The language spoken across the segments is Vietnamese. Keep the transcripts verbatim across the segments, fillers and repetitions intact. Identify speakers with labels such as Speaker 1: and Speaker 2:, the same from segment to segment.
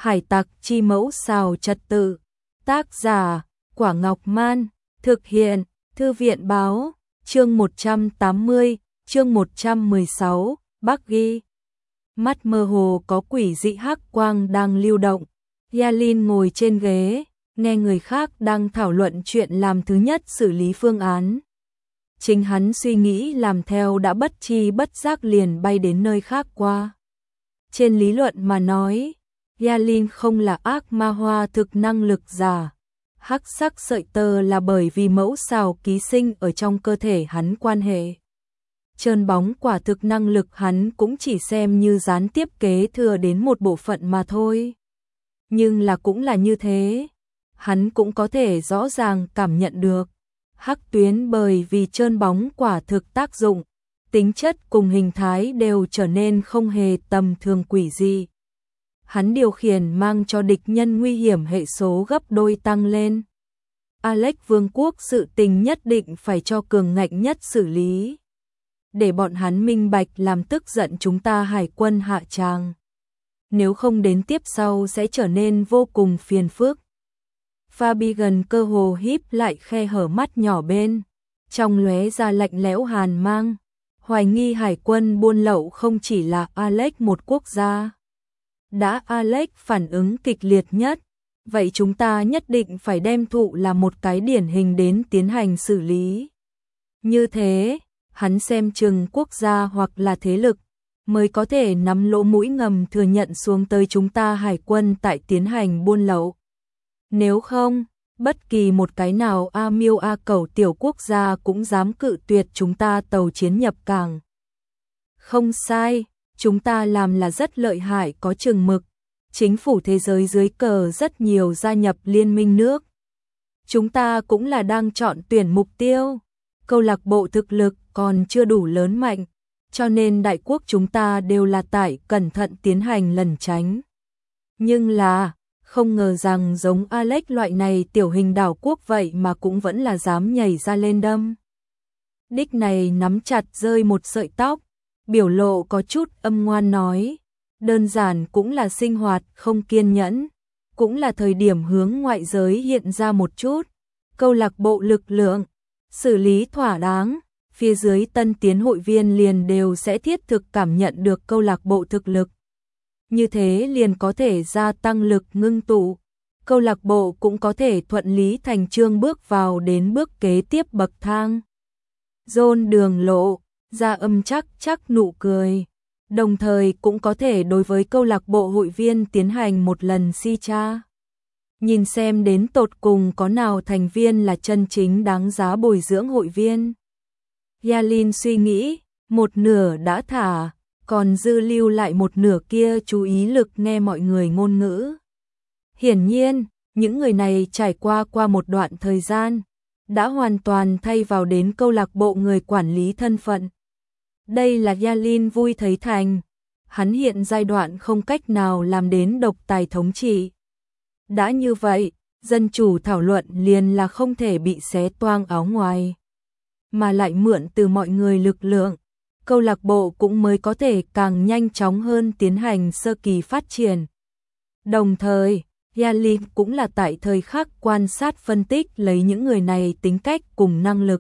Speaker 1: Hải tặc chi mẫu xào trật tự. Tác giả, Quả Ngọc Man. Thực hiện, Thư viện báo. Chương một trăm tám mươi, chương một trăm mười sáu, Bắc ghi. Mắt mơ hồ có quỷ dị hắc quang đang lưu động. Yalin ngồi trên ghế, nghe người khác đang thảo luận chuyện làm thứ nhất xử lý phương án. Chính hắn suy nghĩ làm theo đã bất chi bất giác liền bay đến nơi khác qua. Trên lý luận mà nói, Yalin không là ác ma hoa thực năng lực giả. Hắc sắc sợi tơ là bởi vì mẫu xào ký sinh ở trong cơ thể hắn quan hệ. Trơn bóng quả thực năng lực hắn cũng chỉ xem như gián tiếp kế thừa đến một bộ phận mà thôi. Nhưng là cũng là như thế, hắn cũng có thể rõ ràng cảm nhận được. Hắc tuyến bởi vì trơn bóng quả thực tác dụng, tính chất cùng hình thái đều trở nên không hề tầm thường quỷ dị. Hắn điều khiển mang cho địch nhân nguy hiểm hệ số gấp đôi tăng lên. Alex Vương quốc sự tình nhất định phải cho cường ngạnh nhất xử lý. Để bọn hắn minh bạch làm tức giận chúng ta hải quân hạ tràng. Nếu không đến tiếp sau sẽ trở nên vô cùng phiền phức. Fabian cơ hồ híp lại khe hở mắt nhỏ bên, trong lóe ra lạnh lẽo hàn mang. Hoài nghi hải quân buôn lậu không chỉ là Alex một quốc gia. Đã Alex phản ứng kịch liệt nhất, vậy chúng ta nhất định phải đem thụ là một cái điển hình đến tiến hành xử lý. Như thế, hắn xem chừng quốc gia hoặc là thế lực, mới có thể nắm lỗ mũi ngầm thừa nhận xuống tới chúng ta hải quân tại tiến hành buôn lậu. Nếu không, bất kỳ một cái nào A miêu A cẩu tiểu quốc gia cũng dám cự tuyệt chúng ta tàu chiến nhập cảng. Không sai, chúng ta làm là rất lợi hại có chừng mực. Chính phủ thế giới dưới cờ rất nhiều gia nhập liên minh nước. Chúng ta cũng là đang chọn tuyển mục tiêu. Câu lạc bộ thực lực còn chưa đủ lớn mạnh, cho nên đại quốc chúng ta đều là tại cẩn thận tiến hành lẩn tránh. Nhưng là, không ngờ rằng giống Alex loại này tiểu hình đảo quốc vậy mà cũng vẫn là dám nhảy ra lên đâm. Đích này nắm chặt rơi một sợi tóc, biểu lộ có chút âm ngoan nói, đơn giản cũng là sinh hoạt không kiên nhẫn, cũng là thời điểm hướng ngoại giới hiện ra một chút. Câu lạc bộ lực lượng, xử lý thỏa đáng, phía dưới tân tiến hội viên liền đều sẽ thiết thực cảm nhận được câu lạc bộ thực lực. Như thế liền có thể gia tăng lực ngưng tụ, câu lạc bộ cũng có thể thuận lý thành chương bước vào đến bước kế tiếp bậc thang. John đường lộ, ra âm chắc chắc nụ cười, đồng thời cũng có thể đối với câu lạc bộ hội viên tiến hành một lần si tra. Nhìn xem đến tột cùng có nào thành viên là chân chính đáng giá bồi dưỡng hội viên. Yalin suy nghĩ, một nửa đã thả, còn dư lưu lại một nửa kia chú ý lực nghe mọi người ngôn ngữ. Hiển nhiên, những người này trải qua qua một đoạn thời gian, đã hoàn toàn thay vào đến câu lạc bộ người quản lý thân phận. Đây là Yalin vui thấy thành, hắn hiện giai đoạn không cách nào làm đến độc tài thống trị. Đã như vậy, dân chủ thảo luận liền là không thể bị xé toang áo ngoài, mà lại mượn từ mọi người lực lượng. Câu lạc bộ cũng mới có thể càng nhanh chóng hơn tiến hành sơ kỳ phát triển. Đồng thời, Yalin cũng là tại thời khắc quan sát phân tích lấy những người này tính cách cùng năng lực.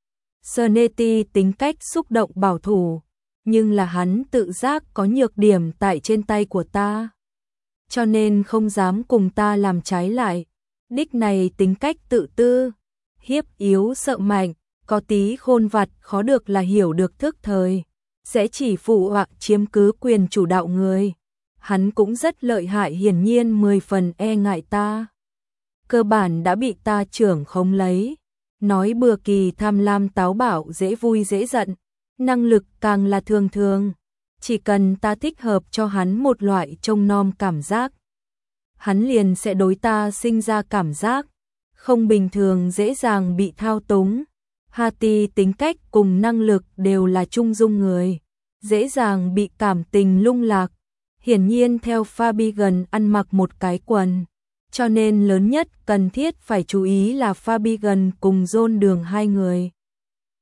Speaker 1: Sneti tính cách xúc động bảo thủ, nhưng là hắn tự giác có nhược điểm tại trên tay của ta. Cho nên không dám cùng ta làm trái lại. Đích này tính cách tự tư, hiếp yếu sợ mạnh, có tí khôn vặt khó được là hiểu được thức thời, sẽ chỉ phụ họa chiếm cứ quyền chủ đạo người. Hắn cũng rất lợi hại, hiển nhiên mười phần e ngại ta. Cơ bản đã bị ta trưởng không lấy. Nói bừa kỳ tham lam táo bạo dễ vui dễ giận, năng lực càng là thường thường. Chỉ cần ta thích hợp cho hắn một loại trông nom cảm giác, hắn liền sẽ đối ta sinh ra cảm giác không bình thường, dễ dàng bị thao túng. Hati tính cách cùng năng lực đều là trung dung người, dễ dàng bị cảm tình lung lạc. Hiển nhiên theo Fabian ăn mặc một cái quần, cho nên lớn nhất cần thiết phải chú ý là Fabian cùng John đường hai người.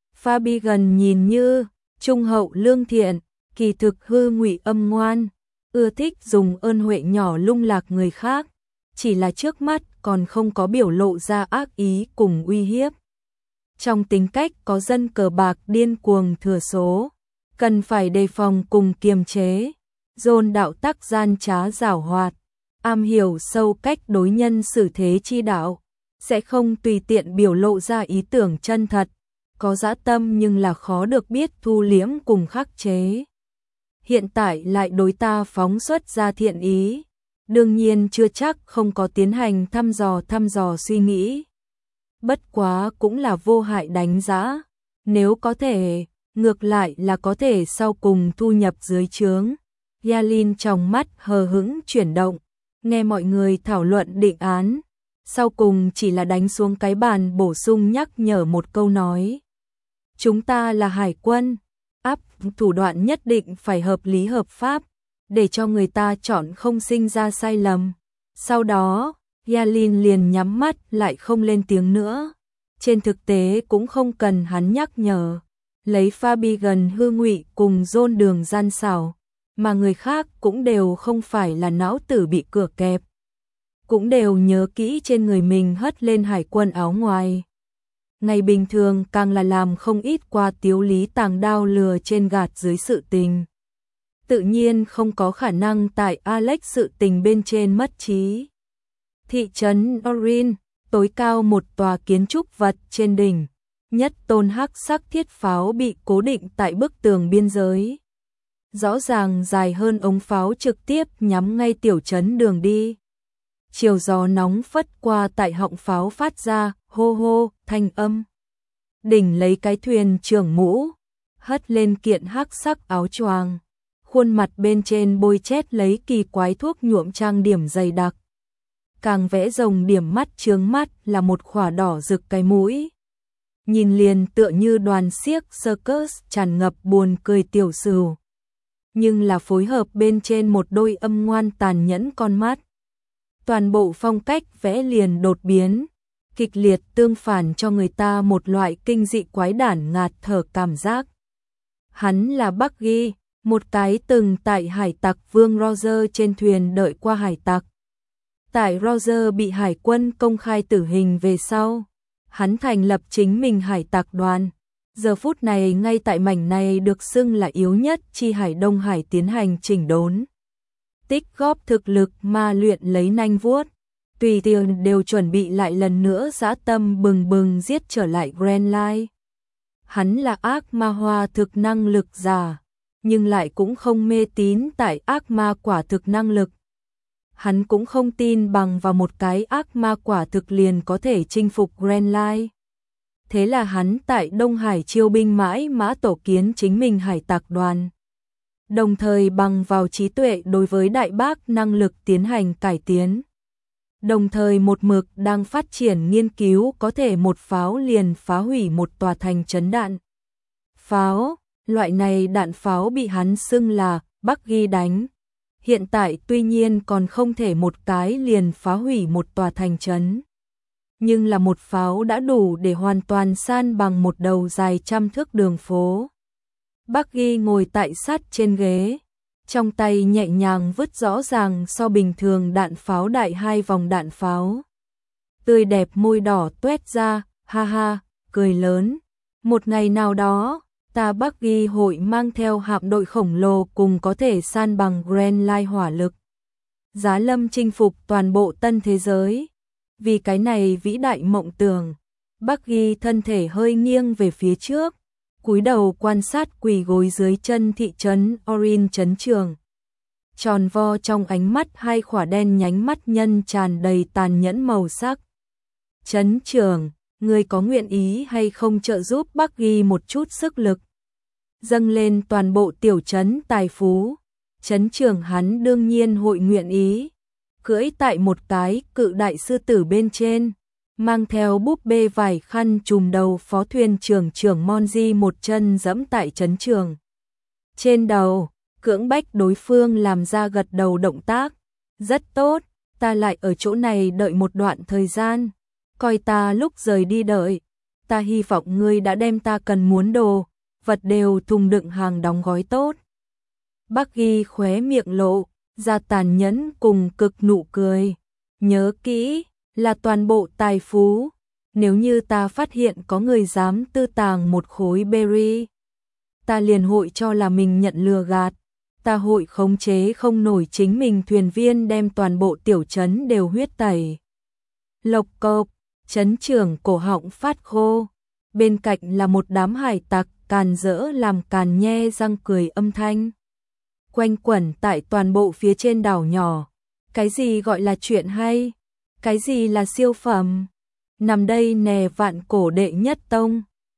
Speaker 1: Fabian nhìn như trung hậu lương thiện, kỳ thực hư ngụy âm ngoan, ưa thích dùng ơn huệ nhỏ lung lạc người khác, chỉ là trước mắt còn không có biểu lộ ra ác ý cùng uy hiếp. Trong tính cách có dân cờ bạc điên cuồng thừa số, cần phải đề phòng cùng kiềm chế. John đạo tắc gian trá giảo hoạt, am hiểu sâu cách đối nhân xử thế chi đạo, sẽ không tùy tiện biểu lộ ra ý tưởng chân thật, có dã tâm nhưng là khó được biết thu liễm cùng khắc chế. Hiện tại lại đối ta phóng xuất ra thiện ý, đương nhiên chưa chắc không có tiến hành thăm dò thăm dò suy nghĩ. Bất quá cũng là vô hại đánh giá, nếu có thể, ngược lại là có thể sau cùng thu nhập dưới trướng. Yalin trong mắt hờ hững chuyển động, nghe mọi người thảo luận định án, sau cùng chỉ là đánh xuống cái bàn bổ sung nhắc nhở một câu nói. Chúng ta là hải quân, áp thủ đoạn nhất định phải hợp lý hợp pháp, để cho người ta chọn không sinh ra sai lầm. Sau đó, Yalin liền nhắm mắt lại không lên tiếng nữa. Trên thực tế cũng không cần hắn nhắc nhở, lấy Fabian hư ngụy cùng John đường gian xảo, mà người khác cũng đều không phải là não tử bị cửa kẹp, cũng đều nhớ kỹ trên người mình hất lên hải quân áo ngoài. Ngày bình thường càng là làm không ít qua tiếu lý tàng đao lừa trên gạt dưới sự tình. Tự nhiên không có khả năng tại Alex sự tình bên trên mất trí. Thị trấn Orin, tối cao một tòa kiến trúc vật trên đỉnh, nhất tôn hắc sắc thiết pháo bị cố định tại bức tường biên giới. Rõ ràng dài hơn ống pháo trực tiếp nhắm ngay tiểu trấn đường đi. Chiều gió nóng phất qua tại họng pháo phát ra hô hô thanh âm. Đỉnh lấy cái thuyền trưởng mũ, hất lên kiện hắc sắc áo choàng, khuôn mặt bên trên bôi chét lấy kỳ quái thuốc nhuộm trang điểm dày đặc. Càng vẽ rồng điểm mắt chướng mắt là một khỏa đỏ rực cái mũi. Nhìn liền tựa như đoàn xiếc circus tràn ngập buồn cười tiểu sửu. Nhưng là phối hợp bên trên một đôi âm ngoan tàn nhẫn con mắt. Toàn bộ phong cách vẽ liền đột biến, kịch liệt tương phản cho người ta một loại kinh dị quái đản ngạt thở cảm giác. Hắn là Bucky, một cái từng tại hải tặc vương Roger trên thuyền đợi qua hải tặc. Tại Roger bị hải quân công khai tử hình về sau, hắn thành lập chính mình hải tặc đoàn. Giờ phút này ngay tại mảnh này được xưng là yếu nhất chi hải Đông Hải tiến hành chỉnh đốn. Tích góp thực lực ma luyện lấy nanh vuốt. Tùy tiện đều chuẩn bị lại lần nữa dã tâm bừng bừng giết trở lại Grand Line. Hắn là ác ma hoa thực năng lực giả, nhưng lại cũng không mê tín tại ác ma quả thực năng lực. Hắn cũng không tin bằng vào một cái ác ma quả thực liền có thể chinh phục Grand Line. Thế là hắn tại Đông Hải chiêu binh mãi mã tổ kiến chính mình hải tặc đoàn. Đồng thời bằng vào trí tuệ đối với đại bác năng lực tiến hành cải tiến. Đồng thời một mực đang phát triển nghiên cứu có thể một pháo liền phá hủy một tòa thành trấn đạn. Pháo, loại này đạn pháo bị hắn xưng là Bucky đánh. Hiện tại tuy nhiên còn không thể một cái liền phá hủy một tòa thành trấn. Nhưng là một pháo đã đủ để hoàn toàn san bằng một đầu dài trăm thước đường phố. Bucky ngồi tại sát trên ghế, trong tay nhẹ nhàng vứt rõ ràng so bình thường đạn pháo đại hai vòng đạn pháo. Tươi đẹp môi đỏ tuét ra, ha ha, cười lớn. Một ngày nào đó, ta Bucky hội mang theo hạm đội khổng lồ cùng có thể san bằng Grand Line hỏa lực. Giá lâm chinh phục toàn bộ tân thế giới. Vì cái này vĩ đại mộng tưởng, Bucky thân thể hơi nghiêng về phía trước, cúi đầu quan sát quỳ gối dưới chân thị trấn Orin trấn trường. Tròn vo trong ánh mắt hai khỏa đen nhánh mắt nhân tràn đầy tàn nhẫn màu sắc. Trấn trường, người có nguyện ý hay không trợ giúp Bucky một chút sức lực? Dâng lên toàn bộ tiểu trấn tài phú, trấn trường hắn đương nhiên hội nguyện ý. Cưỡi tại một cái cự đại sư tử bên trên, mang theo búp bê vải khăn trùm đầu phó thuyền trưởng trưởng Monji một chân dẫm tại trấn trường. Trên đầu, cưỡng bách đối phương làm ra gật đầu động tác. Rất tốt, ta lại ở chỗ này đợi một đoạn thời gian. Coi ta lúc rời đi đợi. Ta hy vọng ngươi đã đem ta cần muốn đồ, vật đều thùng đựng hàng đóng gói tốt. Bucky khóe miệng lộ, ra tàn nhẫn cùng cực nụ cười. Nhớ kỹ, là toàn bộ tài phú. Nếu như ta phát hiện có người dám tư tàng một khối berry, ta liền hội cho là mình nhận lừa gạt. Ta hội khống chế không nổi chính mình thuyền viên đem toàn bộ tiểu trấn đều huyết tẩy. Lộc cộc, trấn trưởng cổ họng phát khô. Bên cạnh là một đám hải tặc càn rỡ làm càn nhe răng cười âm thanh. Quanh quẩn tại toàn bộ phía trên đảo nhỏ. Cái gì gọi là chuyện hay? Cái gì là siêu phẩm? Nằm đây nè vạn cổ đệ nhất tông.